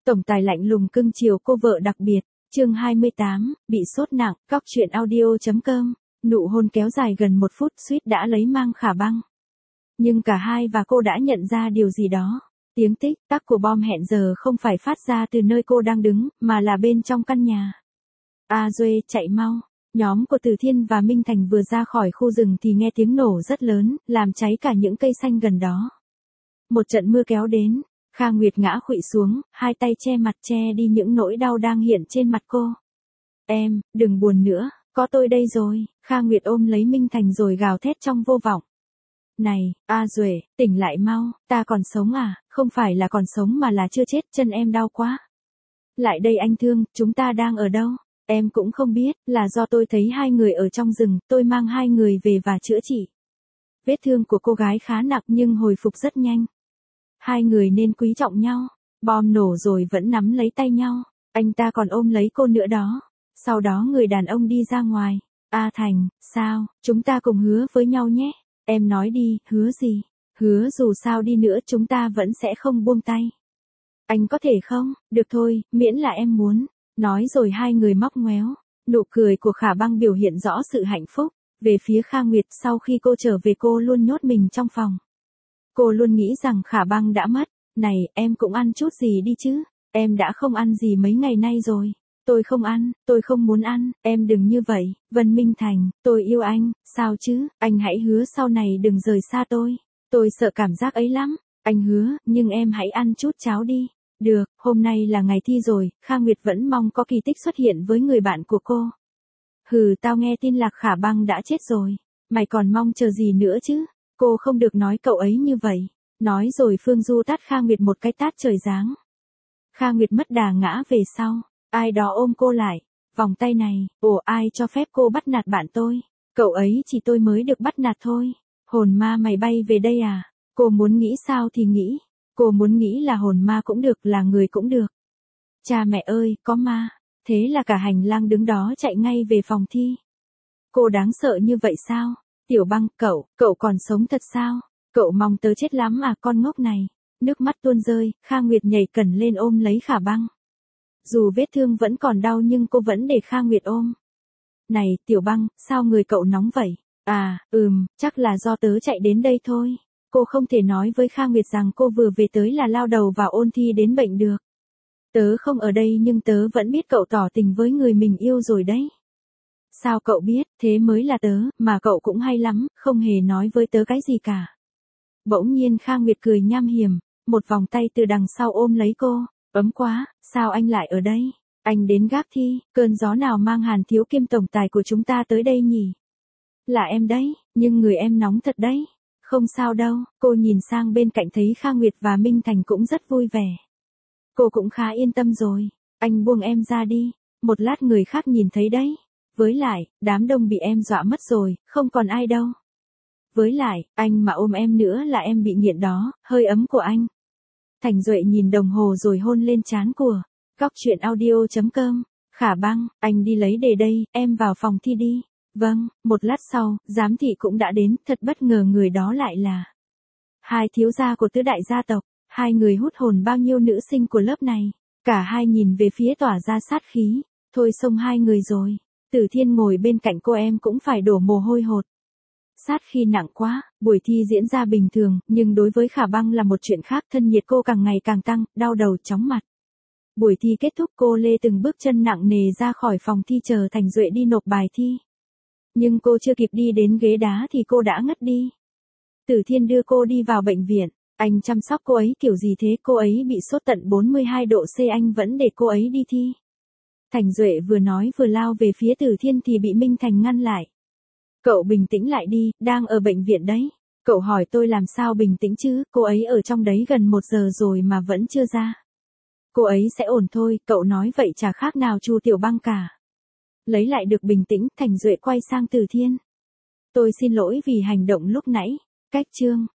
Tổng tài lạnh lùng cưng chiều cô vợ đặc biệt, chương 28, bị sốt nặng, cóc truyện audio.com, nụ hôn kéo dài gần 1 phút suýt đã lấy mang Khả Băng. Nhưng cả hai và cô đã nhận ra điều gì đó. Tiếng tích tắc của bom hẹn giờ không phải phát ra từ nơi cô đang đứng, mà là bên trong căn nhà. A Duê, chạy mau. Nhóm của Từ Thiên và Minh Thành vừa ra khỏi khu rừng thì nghe tiếng nổ rất lớn, làm cháy cả những cây xanh gần đó. Một trận mưa kéo đến, Kha Nguyệt ngã khuỵu xuống, hai tay che mặt che đi những nỗi đau đang hiện trên mặt cô. Em, đừng buồn nữa, có tôi đây rồi. Kha Nguyệt ôm lấy Minh Thành rồi gào thét trong vô vọng. Này, A Duệ, tỉnh lại mau, ta còn sống à, không phải là còn sống mà là chưa chết, chân em đau quá. Lại đây anh Thương, chúng ta đang ở đâu? Em cũng không biết, là do tôi thấy hai người ở trong rừng, tôi mang hai người về và chữa trị. Vết thương của cô gái khá nặng nhưng hồi phục rất nhanh. Hai người nên quý trọng nhau, bom nổ rồi vẫn nắm lấy tay nhau, anh ta còn ôm lấy cô nữa đó. Sau đó người đàn ông đi ra ngoài. A Thành, sao, chúng ta cùng hứa với nhau nhé. Em nói đi, hứa gì? Hứa dù sao đi nữa chúng ta vẫn sẽ không buông tay. Anh có thể không? Được thôi, miễn là em muốn. Nói rồi hai người móc ngoéo. Nụ cười của Khả Băng biểu hiện rõ sự hạnh phúc. Về phía Kha Nguyệt, sau khi cô trở về cô luôn nhốt mình trong phòng. Cô luôn nghĩ rằng Khả Băng đã mất. Này, em cũng ăn chút gì đi chứ. Em đã không ăn gì mấy ngày nay rồi. Tôi không ăn, tôi không muốn ăn, em đừng như vậy. Vân Minh Thành, tôi yêu anh, sao chứ, anh hãy hứa sau này đừng rời xa tôi. Tôi sợ cảm giác ấy lắm. Anh hứa, nhưng em hãy ăn chút cháo đi. Được, hôm nay là ngày thi rồi, Kha Nguyệt vẫn mong có kỳ tích xuất hiện với người bạn của cô. Hừ, tao nghe tin Lạc Khả Băng đã chết rồi. Mày còn mong chờ gì nữa chứ? Cô không được nói cậu ấy như vậy. Nói rồi Phương Du tát Kha Nguyệt một cái tát trời giáng. Kha Nguyệt mất đà ngã về sau. Ai đó ôm cô lại. Vòng tay này, ai cho phép cô bắt nạt bạn tôi? Cậu ấy chỉ tôi mới được bắt nạt thôi. Hồn ma mày bay về đây à? Cô muốn nghĩ sao thì nghĩ. Cô muốn nghĩ là hồn ma cũng được, là người cũng được. Cha mẹ ơi, có ma. Thế là cả hành lang đứng đó chạy ngay về phòng thi. Cô đáng sợ như vậy sao? Tiểu Băng, cậu còn sống thật sao? Cậu mong tớ chết lắm à con ngốc này. Nước mắt tuôn rơi, Kha Nguyệt nhảy cẩn lên ôm lấy Khả Băng. Dù vết thương vẫn còn đau nhưng cô vẫn để Kha Nguyệt ôm. Này, Tiểu Băng, sao người cậu nóng vậy? À, chắc là do tớ chạy đến đây thôi. Cô không thể nói với Kha Nguyệt rằng cô vừa về tới là lao đầu vào ôn thi đến bệnh được. Tớ không ở đây nhưng tớ vẫn biết cậu tỏ tình với người mình yêu rồi đấy. Sao cậu biết, thế mới là tớ, mà cậu cũng hay lắm, không hề nói với tớ cái gì cả. Bỗng nhiên Kha Nguyệt cười nham hiểm, một vòng tay từ đằng sau ôm lấy cô. Ấm quá, sao anh lại ở đây? Anh đến gác thi, cơn gió nào mang Hàn Thiếu Kim tổng tài của chúng ta tới đây nhỉ? Là em đấy, nhưng người em nóng thật đấy. Không sao đâu, cô nhìn sang bên cạnh thấy Kha Nguyệt và Minh Thành cũng rất vui vẻ. Cô cũng khá yên tâm rồi, anh buông em ra đi, một lát người khác nhìn thấy đấy. Với lại, đám đông bị em dọa mất rồi, không còn ai đâu. Với lại, anh mà ôm em nữa là em bị nghiện đó, hơi ấm của anh. Thành Duệ nhìn đồng hồ rồi hôn lên trán của cóc truyện audio.com. Khả Băng, anh đi lấy đề đây, em vào phòng thi đi. Vâng, một lát sau, giám thị cũng đã đến, thật bất ngờ người đó lại là hai thiếu gia của tứ đại gia tộc. Hai người hút hồn bao nhiêu nữ sinh của lớp này. Cả hai nhìn về phía tỏa ra sát khí. Thôi xông hai người rồi. Tử Thiên ngồi bên cạnh cô em cũng phải đổ mồ hôi hột. Sát khí nặng quá, buổi thi diễn ra bình thường, nhưng đối với Khả Băng là một chuyện khác, thân nhiệt cô càng ngày càng tăng, đau đầu chóng mặt. Buổi thi kết thúc cô lê từng bước chân nặng nề ra khỏi phòng thi chờ Thành Duệ đi nộp bài thi. Nhưng cô chưa kịp đi đến ghế đá thì cô đã ngất đi. Tử Thiên đưa cô đi vào bệnh viện, anh chăm sóc cô ấy kiểu gì thế, cô ấy bị sốt tận 42 độ C, anh vẫn để cô ấy đi thi. Thành Duệ vừa nói vừa lao về phía Tử Thiên thì bị Minh Thành ngăn lại. Cậu bình tĩnh lại đi, đang ở bệnh viện đấy. Cậu hỏi tôi làm sao bình tĩnh chứ, cô ấy ở trong đấy gần 1 giờ rồi mà vẫn chưa ra. Cô ấy sẽ ổn thôi, cậu nói vậy chả khác nào Chu Tiểu Băng cả. Lấy lại được bình tĩnh, Thành Duệ quay sang Tử Thiên. Tôi xin lỗi vì hành động lúc nãy. Cách chương.